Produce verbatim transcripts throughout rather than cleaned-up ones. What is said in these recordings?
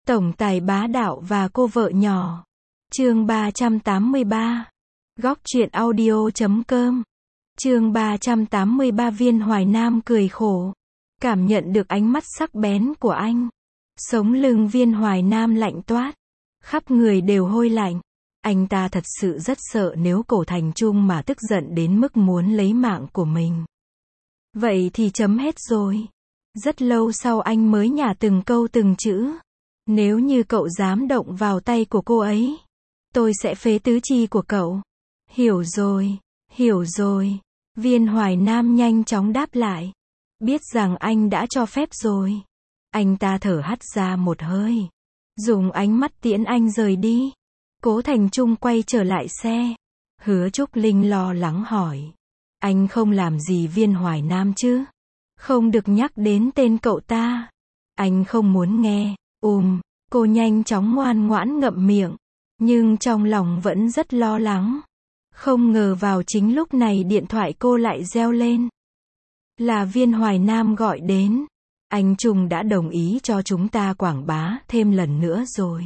Tổng tài bá đạo và cô vợ nhỏ. Chương ba trăm tám mươi ba. Góc truyện audio chấm com. Chương ba trăm tám mươi ba. Viên Hoài Nam cười khổ. Cảm nhận được ánh mắt sắc bén của anh. Sống lưng Viên Hoài Nam lạnh toát. Khắp người đều hôi lạnh. Anh ta thật sự rất sợ nếu Cổ Thành Trung mà tức giận đến mức muốn lấy mạng của mình. Vậy thì chấm hết rồi. Rất lâu sau anh mới nhả từng câu từng chữ. Nếu như cậu dám động vào tay của cô ấy, tôi sẽ phế tứ chi của cậu. Hiểu rồi, hiểu rồi. Viên Hoài Nam nhanh chóng đáp lại. Biết rằng anh đã cho phép rồi. Anh ta thở hắt ra một hơi. Dùng ánh mắt tiễn anh rời đi. Cố Thành Trung quay trở lại xe. Hứa Trúc Linh lo lắng hỏi. Anh không làm gì Viên Hoài Nam chứ? Không được nhắc đến tên cậu ta. Anh không muốn nghe. Ùm, cô nhanh chóng ngoan ngoãn ngậm miệng. Nhưng trong lòng vẫn rất lo lắng. Không ngờ vào chính lúc này điện thoại cô lại reo lên. Là Viên Hoài Nam gọi đến. Anh Trung đã đồng ý cho chúng ta quảng bá thêm lần nữa rồi.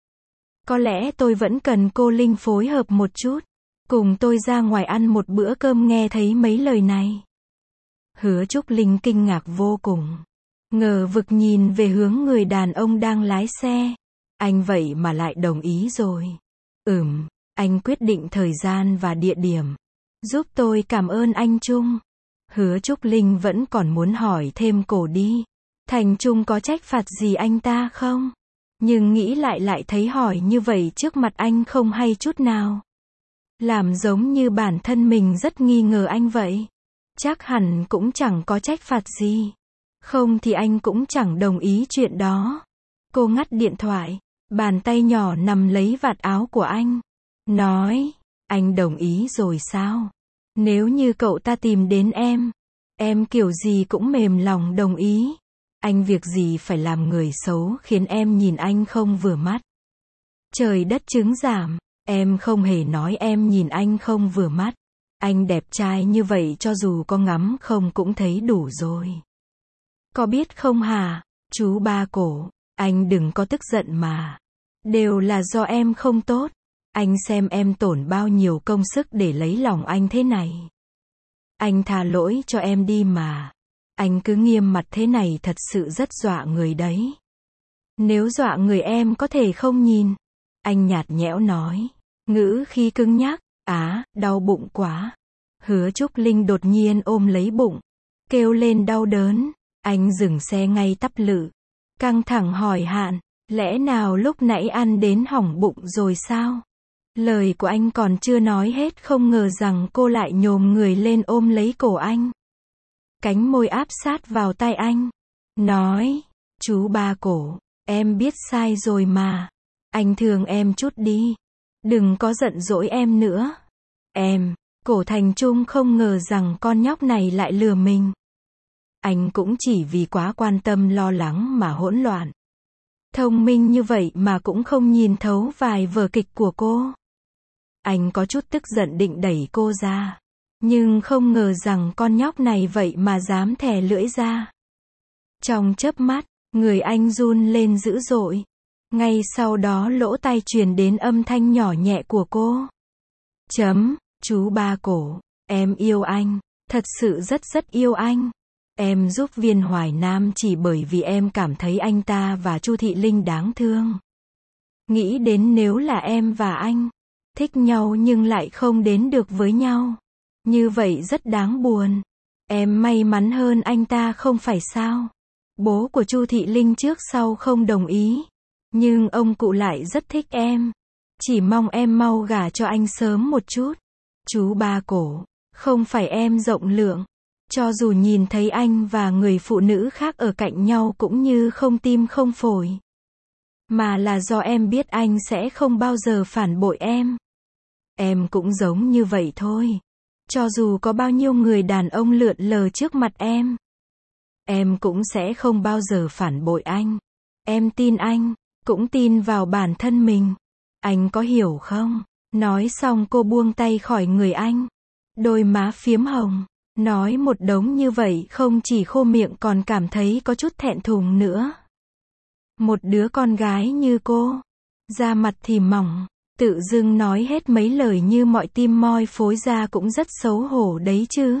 Có lẽ tôi vẫn cần cô Linh phối hợp một chút. Cùng tôi ra ngoài ăn một bữa cơm. Nghe thấy mấy lời này. Hứa Trúc Linh kinh ngạc vô cùng. Ngờ vực nhìn về hướng người đàn ông đang lái xe. Anh vậy mà lại đồng ý rồi. Ừm, anh quyết định thời gian và địa điểm. Giúp tôi cảm ơn anh Trung. Hứa Trúc Linh vẫn còn muốn hỏi thêm Cổ đi. Thành Trung có trách phạt gì anh ta không? Nhưng nghĩ lại lại thấy hỏi như vậy trước mặt anh không hay chút nào. Làm giống như bản thân mình rất nghi ngờ anh vậy. Chắc hẳn cũng chẳng có trách phạt gì. Không thì anh cũng chẳng đồng ý chuyện đó. Cô ngắt điện thoại. Bàn tay nhỏ nằm lấy vạt áo của anh. Nói, anh đồng ý rồi sao? Nếu như cậu ta tìm đến em, em kiểu gì cũng mềm lòng đồng ý. Anh việc gì phải làm người xấu khiến em nhìn anh không vừa mắt. Trời đất chứng giảm, em không hề nói em nhìn anh không vừa mắt. Anh đẹp trai như vậy cho dù có ngắm không cũng thấy đủ rồi. Có biết không hả, chú ba Cổ, anh đừng có tức giận mà. Đều là do em không tốt. Anh xem em tổn bao nhiêu công sức để lấy lòng anh thế này. Anh tha lỗi cho em đi mà. Anh cứ nghiêm mặt thế này thật sự rất dọa người đấy. Nếu dọa người em có thể không nhìn. Anh nhạt nhẽo nói. Ngữ khí cứng nhắc. Á, đau bụng quá. Hứa Trúc Linh đột nhiên ôm lấy bụng. Kêu lên đau đớn. Anh dừng xe ngay tắp lự. Căng thẳng hỏi hạn. Lẽ nào lúc nãy ăn đến hỏng bụng rồi sao? Lời của anh còn chưa nói hết không ngờ rằng cô lại nhổm người lên ôm lấy cổ anh. Cánh môi áp sát vào tai anh. Nói, chú ba Cổ, em biết sai rồi mà. Anh thương em chút đi. Đừng có giận dỗi em nữa. Em, Cổ Thành Trung không ngờ rằng con nhóc này lại lừa mình. Anh cũng chỉ vì quá quan tâm lo lắng mà hỗn loạn. Thông minh như vậy mà cũng không nhìn thấu vài vở kịch của cô. Anh có chút tức giận định đẩy cô ra. Nhưng không ngờ rằng con nhóc này vậy mà dám thè lưỡi ra. Trong chớp mắt, người anh run lên dữ dội. Ngay sau đó lỗ tai truyền đến âm thanh nhỏ nhẹ của cô. Chấm, chú ba Cổ, em yêu anh, thật sự rất rất yêu anh. Em giúp Viên Hoài Nam chỉ bởi vì em cảm thấy anh ta và Chu Thị Linh đáng thương. Nghĩ đến nếu là em và anh thích nhau nhưng lại không đến được với nhau, như vậy rất đáng buồn. Em may mắn hơn anh ta không phải sao? Bố của Chu Thị Linh trước sau không đồng ý, nhưng ông cụ lại rất thích em. Chỉ mong em mau gả cho anh sớm một chút. Chú ba Cổ, không phải em rộng lượng. Cho dù nhìn thấy anh và người phụ nữ khác ở cạnh nhau cũng như không tim không phổi. Mà là do em biết anh sẽ không bao giờ phản bội em. Em cũng giống như vậy thôi. Cho dù có bao nhiêu người đàn ông lượn lờ trước mặt em, em cũng sẽ không bao giờ phản bội anh. Em tin anh, cũng tin vào bản thân mình. Anh có hiểu không? Nói xong cô buông tay khỏi người anh. Đôi má phiếm hồng. Nói một đống như vậy không chỉ khô miệng còn cảm thấy có chút thẹn thùng nữa. Một đứa con gái như cô, da mặt thì mỏng, tự dưng nói hết mấy lời như mọi tim moi phối ra cũng rất xấu hổ đấy chứ.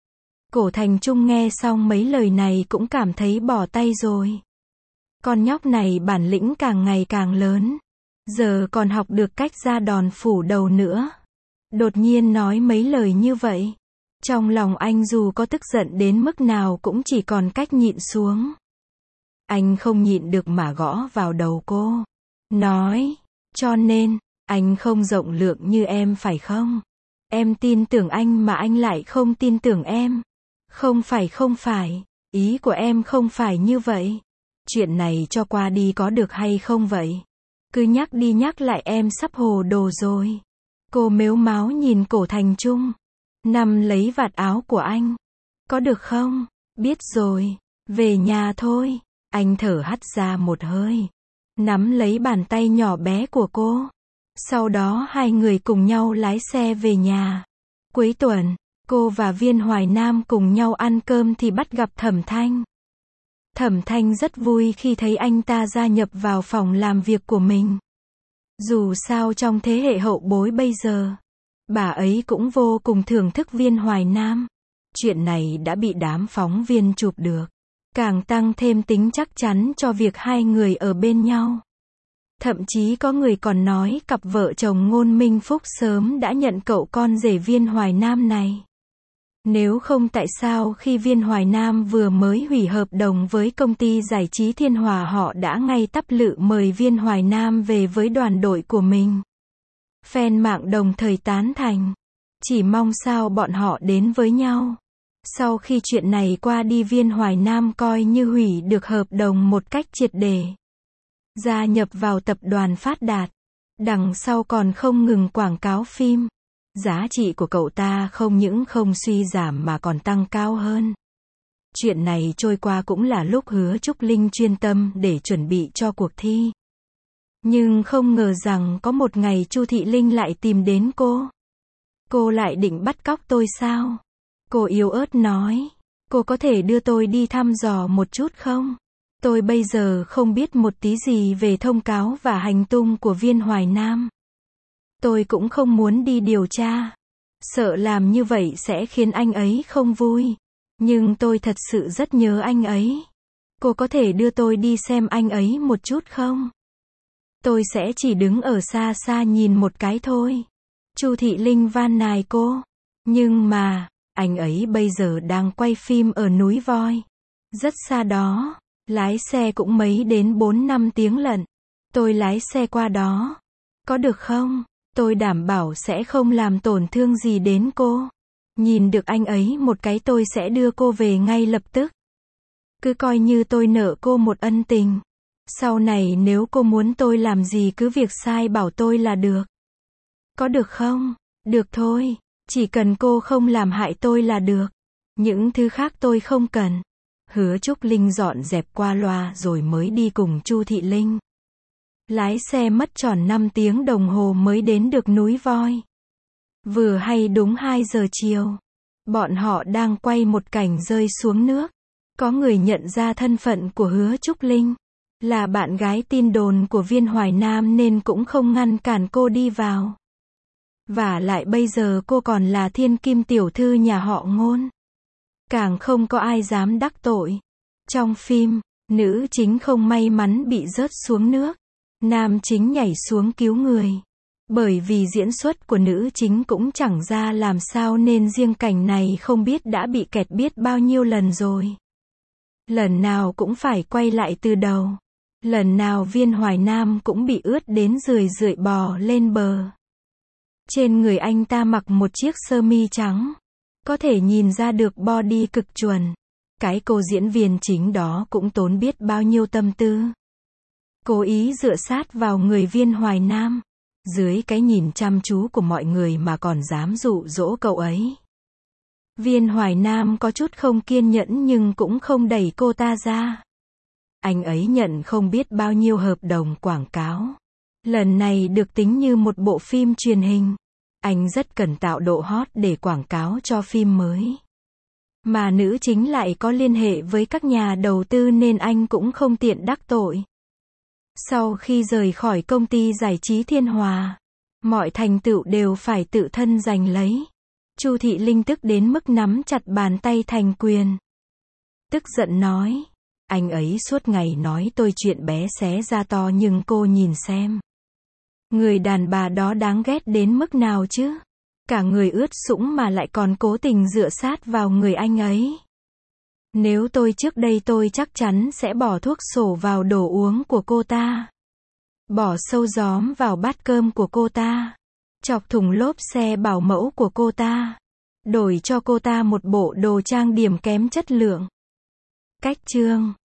Cổ Thành Trung nghe xong mấy lời này cũng cảm thấy bỏ tay rồi. Con nhóc này bản lĩnh càng ngày càng lớn, giờ còn học được cách ra đòn phủ đầu nữa. Đột nhiên nói mấy lời như vậy, trong lòng anh dù có tức giận đến mức nào cũng chỉ còn cách nhịn xuống. Anh không nhịn được mà gõ vào đầu cô, nói, cho nên, anh không rộng lượng như em phải không? Em tin tưởng anh mà anh lại không tin tưởng em. Không phải không phải, ý của em không phải như vậy. Chuyện này cho qua đi có được hay không vậy? Cứ nhắc đi nhắc lại em sắp hồ đồ rồi. Cô mếu máo nhìn Cổ Thành Trung, nắm lấy vạt áo của anh. Có được không? Biết rồi, về nhà thôi. Anh thở hắt ra một hơi, nắm lấy bàn tay nhỏ bé của cô. Sau đó hai người cùng nhau lái xe về nhà. Cuối tuần, cô và Viên Hoài Nam cùng nhau ăn cơm thì bắt gặp Thẩm Thanh. Thẩm Thanh rất vui khi thấy anh ta gia nhập vào phòng làm việc của mình. Dù sao trong thế hệ hậu bối bây giờ, bà ấy cũng vô cùng thưởng thức Viên Hoài Nam. Chuyện này đã bị đám phóng viên chụp được, càng tăng thêm tính chắc chắn cho việc hai người ở bên nhau. Thậm chí có người còn nói cặp vợ chồng Ngôn Minh Phúc sớm đã nhận cậu con rể Viên Hoài Nam này. Nếu không tại sao khi Viên Hoài Nam vừa mới hủy hợp đồng với công ty giải trí Thiên Hòa họ đã ngay tắp lự mời Viên Hoài Nam về với đoàn đội của mình. Fan mạng đồng thời tán thành, chỉ mong sao bọn họ đến với nhau. Sau khi chuyện này qua đi Viên Hoài Nam coi như hủy được hợp đồng một cách triệt để. Gia nhập vào tập đoàn Phát Đạt. Đằng sau còn không ngừng quảng cáo phim. Giá trị của cậu ta không những không suy giảm mà còn tăng cao hơn. Chuyện này trôi qua cũng là lúc Hứa Trúc Linh chuyên tâm để chuẩn bị cho cuộc thi. Nhưng không ngờ rằng có một ngày Chu Thị Linh lại tìm đến cô. Cô lại định bắt cóc tôi sao? Cô yếu ớt nói, cô có thể đưa tôi đi thăm dò một chút không? Tôi bây giờ không biết một tí gì về thông cáo và hành tung của Viên Hoài Nam. Tôi cũng không muốn đi điều tra. Sợ làm như vậy sẽ khiến anh ấy không vui. Nhưng tôi thật sự rất nhớ anh ấy. Cô có thể đưa tôi đi xem anh ấy một chút không? Tôi sẽ chỉ đứng ở xa xa nhìn một cái thôi. Chu Thị Linh van nài cô. Nhưng mà, anh ấy bây giờ đang quay phim ở núi Voi. Rất xa đó. Lái xe cũng mấy đến bốn năm tiếng lận. Tôi lái xe qua đó. Có được không? Tôi đảm bảo sẽ không làm tổn thương gì đến cô. Nhìn được anh ấy một cái tôi sẽ đưa cô về ngay lập tức. Cứ coi như tôi nợ cô một ân tình. Sau này nếu cô muốn tôi làm gì cứ việc sai bảo tôi là được. Có được không? Được thôi. Chỉ cần cô không làm hại tôi là được. Những thứ khác tôi không cần. Hứa Trúc Linh dọn dẹp qua loa rồi mới đi cùng Chu Thị Linh. Lái xe mất tròn năm tiếng đồng hồ mới đến được núi Voi. Vừa hay đúng hai giờ chiều. Bọn họ đang quay một cảnh rơi xuống nước. Có người nhận ra thân phận của Hứa Trúc Linh. Là bạn gái tin đồn của Viên Hoài Nam nên cũng không ngăn cản cô đi vào. Và lại bây giờ cô còn là thiên kim tiểu thư nhà họ Ngôn. Càng không có ai dám đắc tội. Trong phim, nữ chính không may mắn bị rớt xuống nước. Nam chính nhảy xuống cứu người. Bởi vì diễn xuất của nữ chính cũng chẳng ra làm sao nên riêng cảnh này không biết đã bị kẹt biết bao nhiêu lần rồi. Lần nào cũng phải quay lại từ đầu. Lần nào Viên Hoài Nam cũng bị ướt đến rười rượi bò lên bờ. Trên người anh ta mặc một chiếc sơ mi trắng. Có thể nhìn ra được body cực chuẩn. Cái cô diễn viên chính đó cũng tốn biết bao nhiêu tâm tư. Cố ý dựa sát vào người Viên Hoài Nam. Dưới cái nhìn chăm chú của mọi người mà còn dám dụ dỗ cậu ấy. Viên Hoài Nam có chút không kiên nhẫn nhưng cũng không đẩy cô ta ra. Anh ấy nhận không biết bao nhiêu hợp đồng quảng cáo. Lần này được tính như một bộ phim truyền hình. Anh rất cần tạo độ hot để quảng cáo cho phim mới. Mà nữ chính lại có liên hệ với các nhà đầu tư nên anh cũng không tiện đắc tội. Sau khi rời khỏi công ty giải trí Thiên Hòa, mọi thành tựu đều phải tự thân giành lấy. Chu Thị Linh tức đến mức nắm chặt bàn tay thành quyền. Tức giận nói, anh ấy suốt ngày nói tôi chuyện bé xé ra to nhưng cô nhìn xem. Người đàn bà đó đáng ghét đến mức nào chứ? Cả người ướt sũng mà lại còn cố tình dựa sát vào người anh ấy. Nếu tôi trước đây tôi chắc chắn sẽ bỏ thuốc sổ vào đồ uống của cô ta. Bỏ sâu gióm vào bát cơm của cô ta. Chọc thủng lốp xe bảo mẫu của cô ta. Đổi cho cô ta một bộ đồ trang điểm kém chất lượng. Cách chương